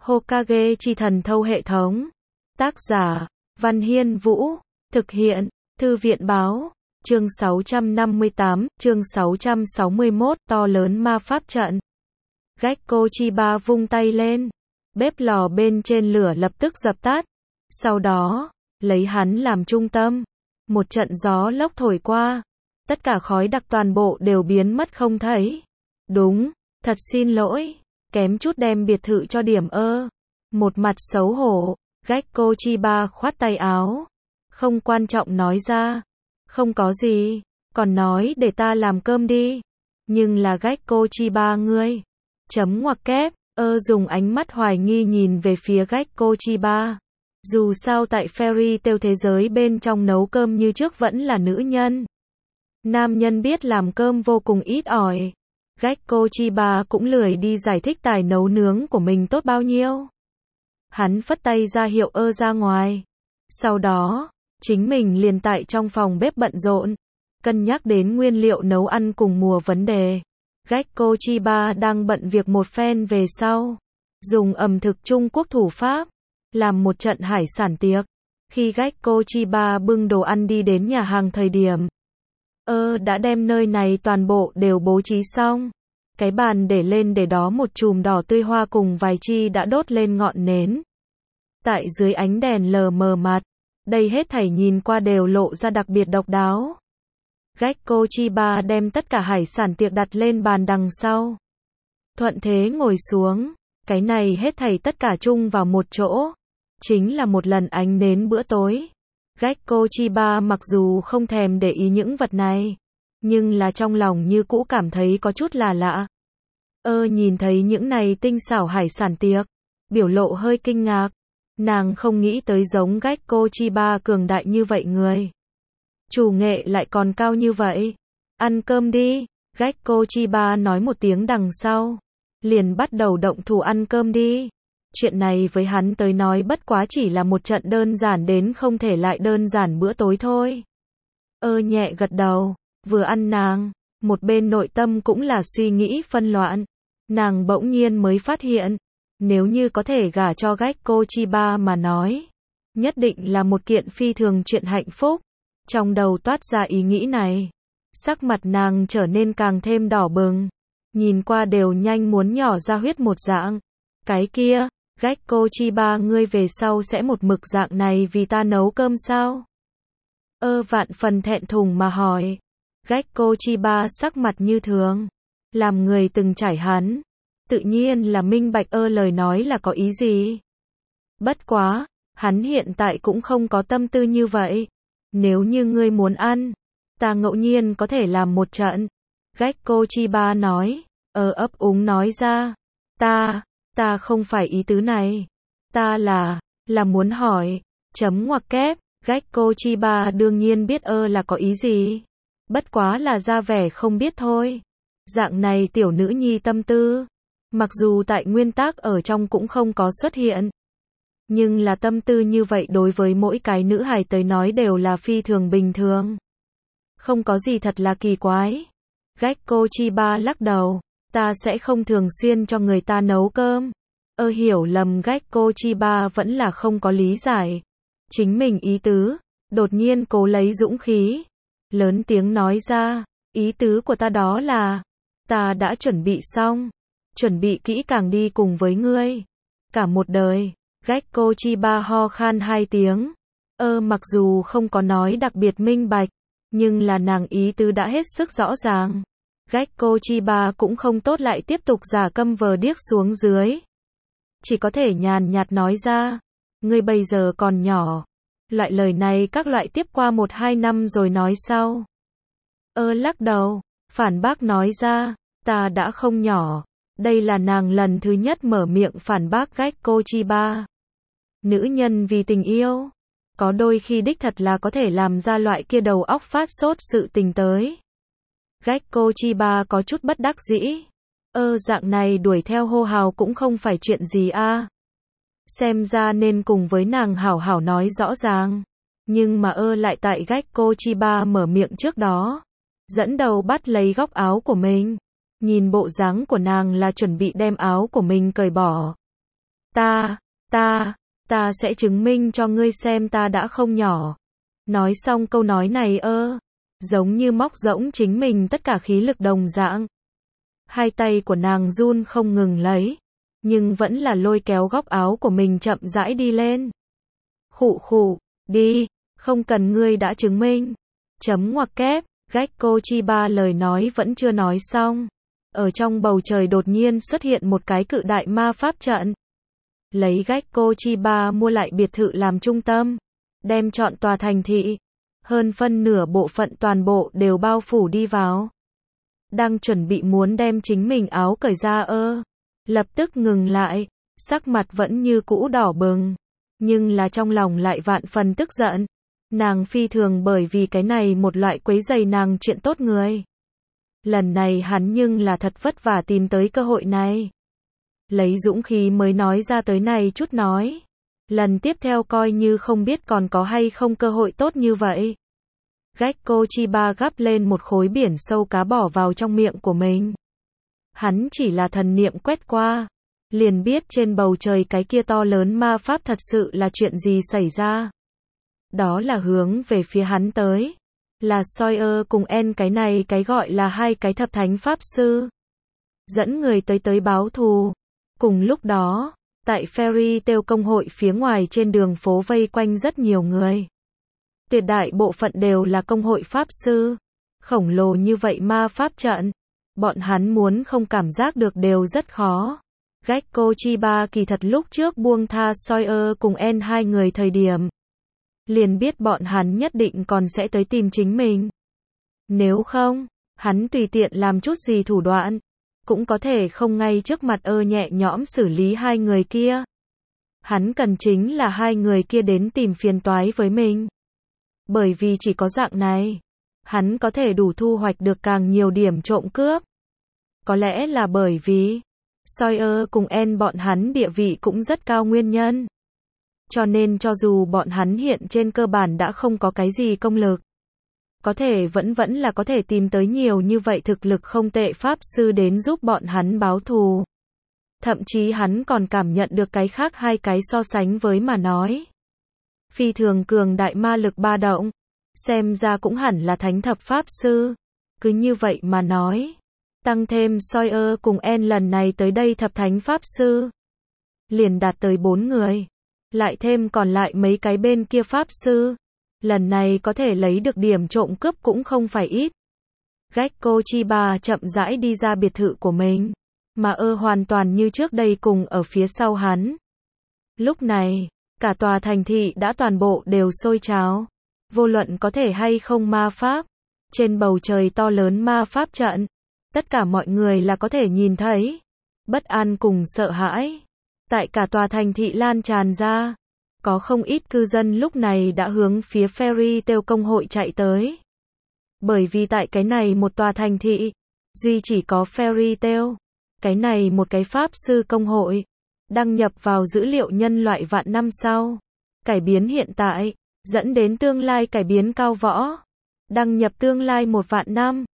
Hokage chi thần thâu hệ thống. Tác giả, Văn Hiên Vũ. Thực hiện, Thư viện báo. Chương 658, chương 661, to lớn ma pháp trận. Gekko Chiba vung tay lên. Bếp lò bên trên lửa lập tức dập tắt. Sau đó, lấy hắn làm trung tâm. Một trận gió lốc thổi qua. Tất cả khói đặc toàn bộ đều biến mất không thấy. Đúng, thật xin lỗi. Kém chút đem biệt thự cho điểm ơ. Một mặt xấu hổ, Gekko Chiba khoát tay áo. Không quan trọng nói ra. Không có gì, còn nói để ta làm cơm đi. Nhưng là Gekko Chiba ngươi. Chấm ngoặc kép, dùng ánh mắt hoài nghi nhìn về phía Gekko Chiba. Dù sao tại Fairy Tail thế giới bên trong nấu cơm như trước vẫn là nữ nhân. Nam nhân biết làm cơm vô cùng ít ỏi. Gekko Chiba cũng lười đi giải thích tài nấu nướng của mình tốt bao nhiêu. Hắn phất tay ra hiệu ra ngoài. Sau đó, chính mình liền tại trong phòng bếp bận rộn, cân nhắc đến nguyên liệu nấu ăn cùng mùa vấn đề. Gekko Chiba đang bận việc một phen về sau, dùng ẩm thực Trung Quốc thủ pháp, làm một trận hải sản tiệc. Khi Gekko Chiba bưng đồ ăn đi đến nhà hàng thời điểm, đã đem nơi này toàn bộ đều bố trí xong. Cái bàn để lên để đó một chùm đỏ tươi hoa cùng vài chi đã đốt lên ngọn nến. Tại dưới ánh đèn lờ mờ mặt, đây hết thảy nhìn qua đều lộ ra đặc biệt độc đáo. Gekko Chiba đem tất cả hải sản tiệc đặt lên bàn đằng sau. Thuận thế ngồi xuống, cái này hết thảy tất cả chung vào một chỗ. Chính là một lần ánh nến bữa tối. Gekko Chiba mặc dù không thèm để ý những vật này, nhưng là trong lòng như cũ cảm thấy có chút là lạ. Nhìn thấy những này tinh xảo hải sản tiệc, biểu lộ hơi kinh ngạc. Nàng không nghĩ tới giống Gekko Chiba cường đại như vậy người. Chủ nghệ lại còn cao như vậy. Ăn cơm đi, Gekko Chiba nói một tiếng đằng sau. Liền bắt đầu động thủ ăn cơm đi. Chuyện này với hắn tới nói bất quá chỉ là một trận đơn giản đến không thể lại đơn giản bữa tối thôi. Nhẹ gật đầu, vừa ăn nàng, một bên nội tâm cũng là suy nghĩ phân loạn. Nàng bỗng nhiên mới phát hiện, nếu như có thể gả cho Gekko Chiba mà nói, nhất định là một kiện phi thường chuyện hạnh phúc. Trong đầu toát ra ý nghĩ này, sắc mặt nàng trở nên càng thêm đỏ bừng, nhìn qua đều nhanh muốn nhỏ ra huyết một dạng. Cái kia, Gekko Chiba ngươi về sau sẽ một mực dạng này vì ta nấu cơm sao? Vạn phần thẹn thùng mà hỏi. Gekko Chiba sắc mặt như thường, làm người từng trải hắn, tự nhiên là minh bạch lời nói là có ý gì. Bất quá, hắn hiện tại cũng không có tâm tư như vậy. Nếu như ngươi muốn ăn, ta ngẫu nhiên có thể làm một trận. Gekko Chiba nói, ấp úng nói ra, ta không phải ý tứ này. Ta là muốn hỏi, chấm ngoặc kép, Gekko Chiba đương nhiên biết là có ý gì. Bất quá là ra vẻ không biết thôi. Dạng này tiểu nữ nhi tâm tư, mặc dù tại nguyên tắc ở trong cũng không có xuất hiện. Nhưng là tâm tư như vậy đối với mỗi cái nữ hài tới nói đều là phi thường bình thường. Không có gì thật là kỳ quái. Gekko Chiba lắc đầu, ta sẽ không thường xuyên cho người ta nấu cơm. Hiểu lầm Gekko Chiba vẫn là không có lý giải chính mình ý tứ, đột nhiên cố lấy dũng khí, lớn tiếng nói ra, ý tứ của ta đó là, ta đã chuẩn bị xong, chuẩn bị kỹ càng đi cùng với ngươi, cả một đời. Gekko Chiba ho khan hai tiếng, mặc dù không có nói đặc biệt minh bạch, nhưng là nàng ý tứ đã hết sức rõ ràng. Gekko Chiba cũng không tốt lại tiếp tục giả câm vờ điếc xuống dưới. Chỉ có thể nhàn nhạt nói ra, ngươi bây giờ còn nhỏ. Loại lời này các loại tiếp qua 1-2 năm rồi nói sau. Lắc đầu, phản bác nói ra, ta đã không nhỏ. Đây là nàng lần thứ nhất mở miệng phản bác Gekko Chiba. Nữ nhân vì tình yêu, có đôi khi đích thật là có thể làm ra loại kia đầu óc phát sốt sự tình tới. Gekko Chiba có chút bất đắc dĩ. Dạng này đuổi theo hô hào cũng không phải chuyện gì a. Xem ra nên cùng với nàng hảo hảo nói rõ ràng. Nhưng mà lại tại Gekko Chiba mở miệng trước đó, dẫn đầu bắt lấy góc áo của mình. Nhìn bộ dáng của nàng là chuẩn bị đem áo của mình cởi bỏ. Ta, ta sẽ chứng minh cho ngươi xem ta đã không nhỏ. Nói xong câu nói này giống như móc rỗng chính mình tất cả khí lực đồng dạng. Hai tay của nàng run không ngừng lấy, nhưng vẫn là lôi kéo góc áo của mình chậm rãi đi lên. Khụ khụ, đi, không cần ngươi đã chứng minh. Chấm ngoặc kép, Gekko Chiba lời nói vẫn chưa nói xong. Ở trong bầu trời đột nhiên xuất hiện một cái cự đại ma pháp trận. Lấy Gekko Chiba mua lại biệt thự làm trung tâm, đem trọn tòa thành thị, hơn phân nửa bộ phận toàn bộ đều bao phủ đi vào. Đang chuẩn bị muốn đem chính mình áo cởi ra lập tức ngừng lại, sắc mặt vẫn như cũ đỏ bừng, nhưng là trong lòng lại vạn phần tức giận. Nàng phi thường bởi vì cái này một loại quấy rầy nàng chuyện tốt người. Lần này hắn nhưng là thật vất vả tìm tới cơ hội này. Lấy dũng khí mới nói ra tới này chút nói. Lần tiếp theo coi như không biết còn có hay không cơ hội tốt như vậy. Gekko Chiba gắp lên một khối biển sâu cá bỏ vào trong miệng của mình. Hắn chỉ là thần niệm quét qua, liền biết trên bầu trời cái kia to lớn ma pháp thật sự là chuyện gì xảy ra. Đó là hướng về phía hắn tới. Là Sawyer cùng En cái này cái gọi là hai cái thập thánh pháp sư. Dẫn người tới báo thù. Cùng lúc đó, tại Fairy Tail công hội phía ngoài trên đường phố vây quanh rất nhiều người. Tuyệt đại bộ phận đều là công hội pháp sư. Khổng lồ như vậy ma pháp trận. Bọn hắn muốn không cảm giác được đều rất khó. Gekko Chiba kỳ thật lúc trước buông tha Sawyer cùng En hai người thời điểm. Liền biết bọn hắn nhất định còn sẽ tới tìm chính mình. Nếu không, hắn tùy tiện làm chút gì thủ đoạn, cũng có thể không ngay trước mặt nhẹ nhõm xử lý hai người kia. Hắn cần chính là hai người kia đến tìm phiền toái với mình. Bởi vì chỉ có dạng này, hắn có thể đủ thu hoạch được càng nhiều điểm trộm cướp. Có lẽ là bởi vì Sawyer cùng En bọn hắn địa vị cũng rất cao nguyên nhân. Cho nên cho dù bọn hắn hiện trên cơ bản đã không có cái gì công lực, có thể vẫn là có thể tìm tới nhiều như vậy thực lực không tệ pháp sư đến giúp bọn hắn báo thù. Thậm chí hắn còn cảm nhận được cái khác hai cái so sánh với mà nói. Phi thường cường đại ma lực ba động, xem ra cũng hẳn là thánh thập pháp sư. Cứ như vậy mà nói, tăng thêm Sawyer cùng En lần này tới đây thập thánh pháp sư, liền đạt tới 4 người. Lại thêm còn lại mấy cái bên kia pháp sư, lần này có thể lấy được điểm trộm cướp cũng không phải ít. Gekko Chiba chậm rãi đi ra biệt thự của mình, mà hoàn toàn như trước đây cùng ở phía sau hắn. Lúc này, cả tòa thành thị đã toàn bộ đều sôi trào. Vô luận có thể hay không ma pháp, trên bầu trời to lớn ma pháp trận, tất cả mọi người là có thể nhìn thấy. Bất an cùng sợ hãi tại cả tòa thành thị lan tràn ra. Có không ít cư dân lúc này đã hướng phía Fairy Tail công hội chạy tới. Bởi vì tại cái này một tòa thành thị, duy chỉ có Fairy Tail, cái này một cái pháp sư công hội, đăng nhập vào dữ liệu nhân loại vạn năm sau. Cải biến hiện tại, dẫn đến tương lai cải biến cao võ. Đăng nhập tương lai 1 vạn năm.